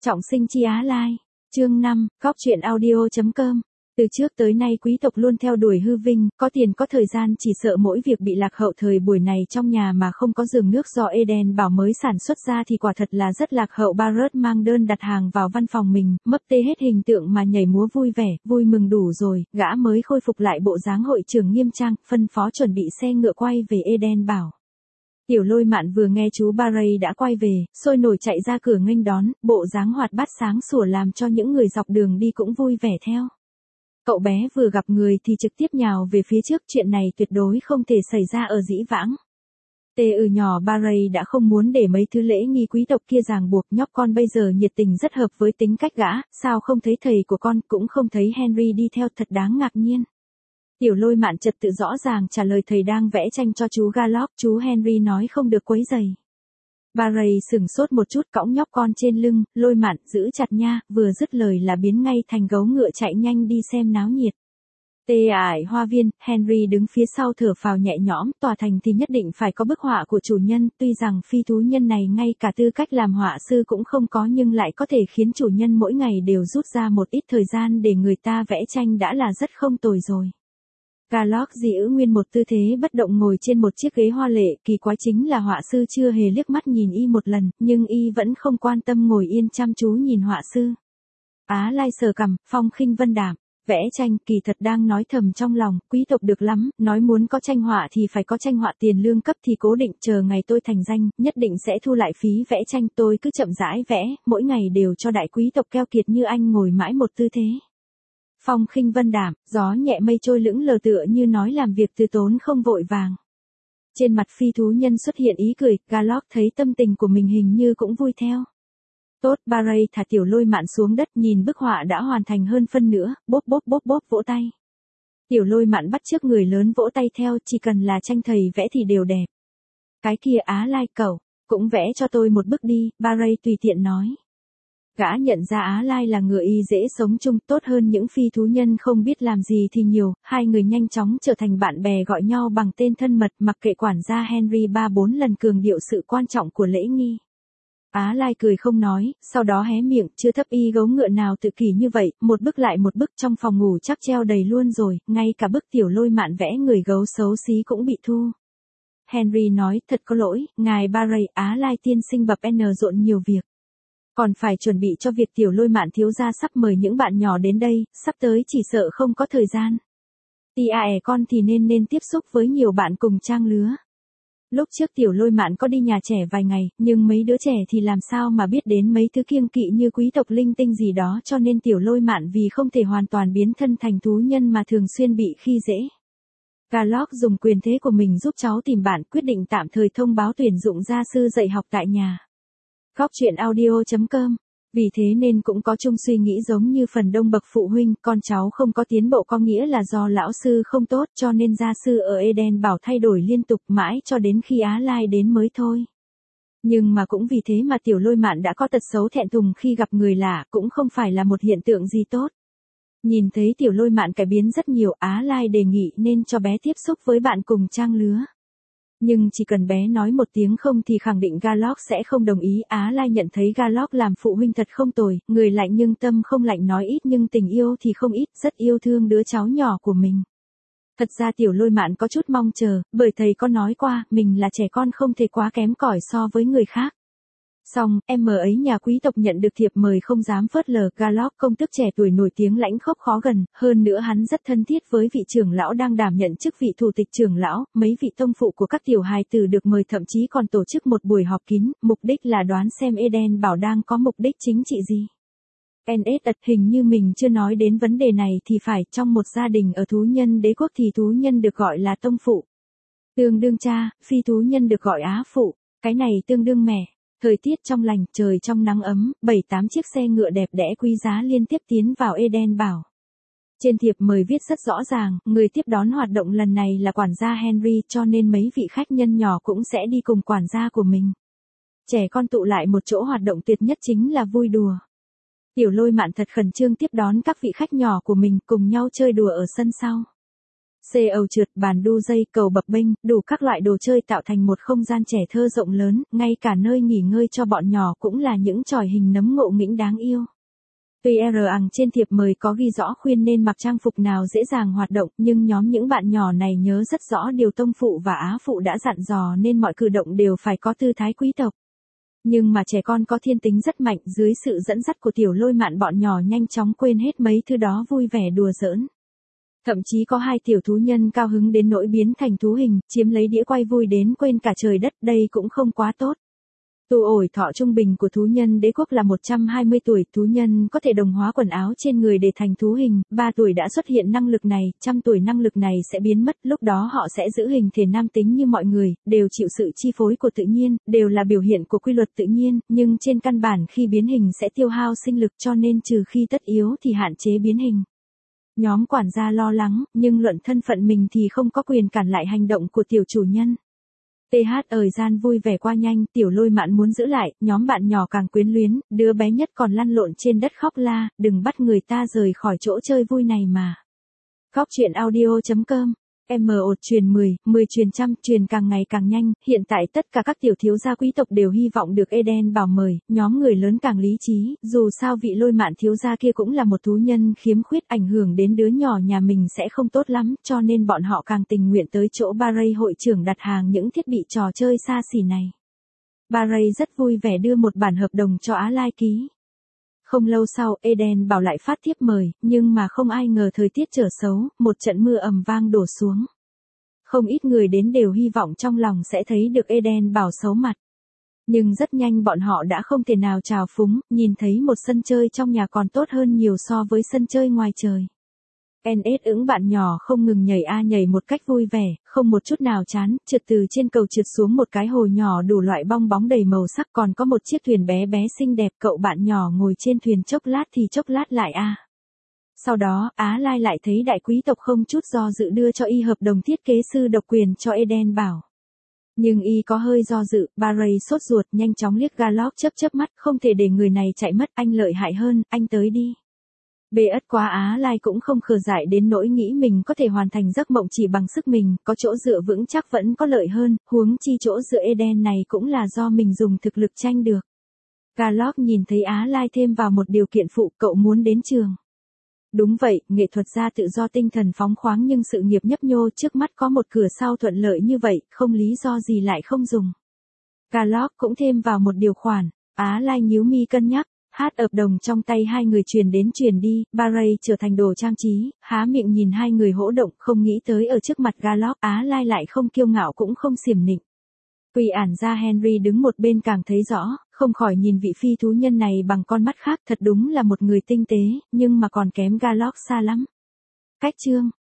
Trọng sinh chi Á Lai. Chương 5, Góc truyện audio.com. Từ trước tới nay quý tộc luôn theo đuổi hư vinh, có tiền có thời gian chỉ sợ mỗi việc bị lạc hậu. Thời buổi này trong nhà mà không có giường nước do Eden Bảo mới sản xuất ra thì quả thật là rất lạc hậu. Barrett mang đơn đặt hàng vào văn phòng mình, mấp tê hết hình tượng mà nhảy múa vui vẻ, vui mừng đủ rồi, gã mới khôi phục lại bộ dáng hội trưởng nghiêm trang, phân phó chuẩn bị xe ngựa quay về Eden Bảo. Tiểu Lôi Mạn vừa nghe chú Barrett đã quay về, sôi nổi chạy ra cửa nghênh đón, bộ dáng hoạt bát sáng sủa làm cho những người dọc đường đi cũng vui vẻ theo. Cậu bé vừa gặp người thì trực tiếp nhào về phía trước, chuyện này tuyệt đối không thể xảy ra ở dĩ vãng. Nhỏ Barrett đã không muốn để mấy thứ lễ nghi quý tộc kia ràng buộc, nhóc con bây giờ nhiệt tình rất hợp với tính cách gã, sao không thấy thầy của con, cũng không thấy Henry đi theo, thật đáng ngạc nhiên. Tiểu Lôi Mạn trật tự rõ ràng trả lời thầy đang vẽ tranh cho chú Gallock, chú Henry nói không được quấy rầy. Barrett sửng sốt một chút, cõng nhóc con trên lưng, Lôi Mạn giữ chặt nha, vừa dứt lời là biến ngay thành gấu ngựa chạy nhanh đi xem náo nhiệt. Hoa viên, Henry đứng phía sau thở phào nhẹ nhõm, tòa thành thì nhất định phải có bức họa của chủ nhân, tuy rằng phi thú nhân này ngay cả tư cách làm họa sư cũng không có nhưng lại có thể khiến chủ nhân mỗi ngày đều rút ra một ít thời gian để người ta vẽ tranh đã là rất không tồi rồi. Gallock giữ nguyên một tư thế bất động ngồi trên một chiếc ghế hoa lệ, kỳ quái chính là họa sư chưa hề liếc mắt nhìn y một lần, nhưng y vẫn không quan tâm ngồi yên chăm chú nhìn họa sư. Á Lai sờ cằm, phong khinh vân đạm, vẽ tranh, kỳ thật đang nói thầm trong lòng, quý tộc được lắm, nói muốn có tranh họa thì phải có tranh họa, tiền lương cấp thì cố định, chờ ngày tôi thành danh, nhất định sẽ thu lại phí vẽ tranh, tôi cứ chậm rãi vẽ, mỗi ngày đều cho đại quý tộc keo kiệt như anh ngồi mãi một tư thế. Phong khinh vân đạm, gió nhẹ mây trôi lững lờ tựa như nói làm việc từ tốn không vội vàng. Trên mặt phi thú nhân xuất hiện ý cười, Gallock thấy tâm tình của mình hình như cũng vui theo. Tốt, Barrett thả Tiểu Lôi Mạn xuống đất, nhìn bức họa đã hoàn thành hơn phân nữa, bốp bốp bốp bốp vỗ tay. Tiểu Lôi Mạn bắt chước người lớn vỗ tay theo, chỉ cần là tranh thầy vẽ thì đều đẹp. Cái kia Á Lai cậu, cũng vẽ cho tôi một bức đi, Barrett tùy tiện nói. Gã nhận ra Á Lai là người y dễ sống chung, tốt hơn những phi thú nhân không biết làm gì thì nhiều, hai người nhanh chóng trở thành bạn bè gọi nhau bằng tên thân mật, mặc kệ quản gia Henry 3-4 lần cường điệu sự quan trọng của lễ nghi. Á Lai cười không nói, sau đó hé miệng, chưa thấp y gấu ngựa nào tự kỷ như vậy, một bức lại một bức trong phòng ngủ chắc treo đầy luôn rồi, ngay cả bức Tiểu Lôi Mạn vẽ người gấu xấu xí cũng bị thu. Henry nói, thật có lỗi, ngài Barrett, Á Lai tiên sinh bập n rộn nhiều việc. Còn phải chuẩn bị cho việc Tiểu Lôi Mạn thiếu gia sắp mời những bạn nhỏ đến đây, sắp tới chỉ sợ không có thời gian. Con thì nên tiếp xúc với nhiều bạn cùng trang lứa. Lúc trước Tiểu Lôi Mạn có đi nhà trẻ vài ngày, nhưng mấy đứa trẻ thì làm sao mà biết đến mấy thứ kiêng kỵ như quý tộc linh tinh gì đó, cho nên Tiểu Lôi Mạn vì không thể hoàn toàn biến thân thành thú nhân mà thường xuyên bị khi dễ. Gallock dùng quyền thế của mình giúp cháu tìm bạn, quyết định tạm thời thông báo tuyển dụng gia sư dạy học tại nhà. Góc truyện audio.com. Vì thế nên cũng có chung suy nghĩ giống như phần đông bậc phụ huynh, con cháu không có tiến bộ có nghĩa là do lão sư không tốt, cho nên gia sư ở Eden Bảo thay đổi liên tục mãi cho đến khi Á Lai đến mới thôi. Nhưng mà cũng vì thế mà Tiểu Lôi Mạn đã có tật xấu thẹn thùng khi gặp người lạ, cũng không phải là một hiện tượng gì tốt. Nhìn thấy Tiểu Lôi Mạn cải biến rất nhiều, Á Lai đề nghị nên cho bé tiếp xúc với bạn cùng trang lứa. Nhưng chỉ cần bé nói một tiếng không thì khẳng định Gallock sẽ không đồng ý. Á Lai nhận thấy Gallock làm phụ huynh thật không tồi, người lạnh nhưng tâm không lạnh, nói ít nhưng tình yêu thì không ít, rất yêu thương đứa cháu nhỏ của mình. Thật ra Tiểu Lôi Mạn có chút mong chờ, bởi thầy có nói qua, mình là trẻ con không thể quá kém cỏi so với người khác. Xong, em ấy nhà quý tộc nhận được thiệp mời không dám phớt lờ, Gallock công tước trẻ tuổi nổi tiếng lãnh khốc khó gần, hơn nữa hắn rất thân thiết với vị trưởng lão đang đảm nhận chức vị thủ tịch trưởng lão, mấy vị tông phụ của các tiểu hài tử được mời, thậm chí còn tổ chức một buổi họp kín, mục đích là đoán xem Eden Bảo đang có mục đích chính trị gì. Hình như mình chưa nói đến vấn đề này thì phải, trong một gia đình ở thú nhân đế quốc thì thú nhân được gọi là tông phụ. Tương đương cha, phi thú nhân được gọi á phụ, cái này tương đương mẹ. Thời tiết trong lành, trời trong nắng ấm, 7-8 chiếc xe ngựa đẹp đẽ quý giá liên tiếp tiến vào Eden Bảo. Trên thiệp mời viết rất rõ ràng, người tiếp đón hoạt động lần này là quản gia Henry, cho nên mấy vị khách nhân nhỏ cũng sẽ đi cùng quản gia của mình. Trẻ con tụ lại một chỗ, hoạt động tuyệt nhất chính là vui đùa. Tiểu Lôi Mạn thật khẩn trương tiếp đón các vị khách nhỏ của mình cùng nhau chơi đùa ở sân sau. Xe ầu trượt, bàn đu dây, cầu bập bênh, đủ các loại đồ chơi tạo thành một không gian trẻ thơ rộng lớn, ngay cả nơi nghỉ ngơi cho bọn nhỏ cũng là những chòi hình nấm ngộ nghĩnh đáng yêu. Tuy trên thiệp mời có ghi rõ khuyên nên mặc trang phục nào dễ dàng hoạt động, nhưng nhóm những bạn nhỏ này nhớ rất rõ điều tông phụ và á phụ đã dặn dò nên mọi cử động đều phải có tư thái quý tộc. Nhưng mà trẻ con có thiên tính rất mạnh, dưới sự dẫn dắt của Tiểu Lôi Mạn bọn nhỏ nhanh chóng quên hết mấy thứ đó, vui vẻ đùa giỡn. Thậm chí có 2 tiểu thú nhân cao hứng đến nỗi biến thành thú hình, chiếm lấy đĩa quay vui đến quên cả trời đất, đây cũng không quá tốt. Tuổi thọ trung bình của thú nhân đế quốc là 120 tuổi, thú nhân có thể đồng hóa quần áo trên người để thành thú hình, 3 tuổi đã xuất hiện năng lực này, 100 tuổi năng lực này sẽ biến mất, lúc đó họ sẽ giữ hình thể nam tính như mọi người, đều chịu sự chi phối của tự nhiên, đều là biểu hiện của quy luật tự nhiên, nhưng trên căn bản khi biến hình sẽ tiêu hao sinh lực cho nên trừ khi tất yếu thì hạn chế biến hình. Nhóm quản gia lo lắng, nhưng luận thân phận mình thì không có quyền cản lại hành động của tiểu chủ nhân. Thời gian vui vẻ qua nhanh, Tiểu Lôi Mạn muốn giữ lại, nhóm bạn nhỏ càng quyến luyến, đứa bé nhất còn lăn lộn trên đất khóc la, đừng bắt người ta rời khỏi chỗ chơi vui này mà. Góc truyện audio.com truyền 10, 10 truyền trăm, truyền càng ngày càng nhanh, hiện tại tất cả các tiểu thiếu gia quý tộc đều hy vọng được Eden Bảo mời, nhóm người lớn càng lý trí, dù sao vị Lôi Mạn thiếu gia kia cũng là một thú nhân khiếm khuyết, ảnh hưởng đến đứa nhỏ nhà mình sẽ không tốt lắm, cho nên bọn họ càng tình nguyện tới chỗ Barry hội trưởng đặt hàng những thiết bị trò chơi xa xỉ này. Barry rất vui vẻ đưa một bản hợp đồng cho Á Lai ký. Không lâu sau, Eden Bảo lại phát thiếp mời, nhưng mà không ai ngờ thời tiết trở xấu, một trận mưa ầm vang đổ xuống. Không ít người đến đều hy vọng trong lòng sẽ thấy được Eden Bảo xấu mặt. Nhưng rất nhanh bọn họ đã không thể nào trào phúng, nhìn thấy một sân chơi trong nhà còn tốt hơn nhiều so với sân chơi ngoài trời. Bạn nhỏ không ngừng nhảy một cách vui vẻ, không một chút nào chán, trượt từ trên cầu trượt xuống một cái hồ nhỏ đủ loại bong bóng đầy màu sắc, còn có một chiếc thuyền bé bé xinh đẹp, cậu bạn nhỏ ngồi trên thuyền chốc lát thì chốc lát lại Sau đó, Á Lai lại thấy đại quý tộc không chút do dự đưa cho y hợp đồng thiết kế sư độc quyền cho Eden Bảo. Nhưng y có hơi do dự, Barry sốt ruột, nhanh chóng liếc Garlock chớp mắt, không thể để người này chạy mất, anh lợi hại hơn, anh tới đi. Ất quá, Á Lai cũng không khờ dại đến nỗi nghĩ mình có thể hoàn thành giấc mộng chỉ bằng sức mình, có chỗ dựa vững chắc vẫn có lợi hơn, huống chi chỗ dựa Eden này cũng là do mình dùng thực lực tranh được. Garlock nhìn thấy Á Lai thêm vào một điều kiện phụ, cậu muốn đến trường. Đúng vậy, nghệ thuật gia tự do tinh thần phóng khoáng nhưng sự nghiệp nhấp nhô, trước mắt có một cửa sau thuận lợi như vậy, không lý do gì lại không dùng. Garlock cũng thêm vào một điều khoản, Á Lai nhíu mi cân nhắc. Hợp đồng trong tay hai người truyền đến truyền đi, Barry trở thành đồ trang trí, há miệng nhìn hai người hỗ động, không nghĩ tới ở trước mặt Garlock, Á Lai lại không kiêu ngạo cũng không xiểm nịnh. Quỷ ản gia Henry đứng một bên càng thấy rõ, không khỏi nhìn vị phi thú nhân này bằng con mắt khác, thật đúng là một người tinh tế, nhưng mà còn kém Garlock xa lắm. Cách chương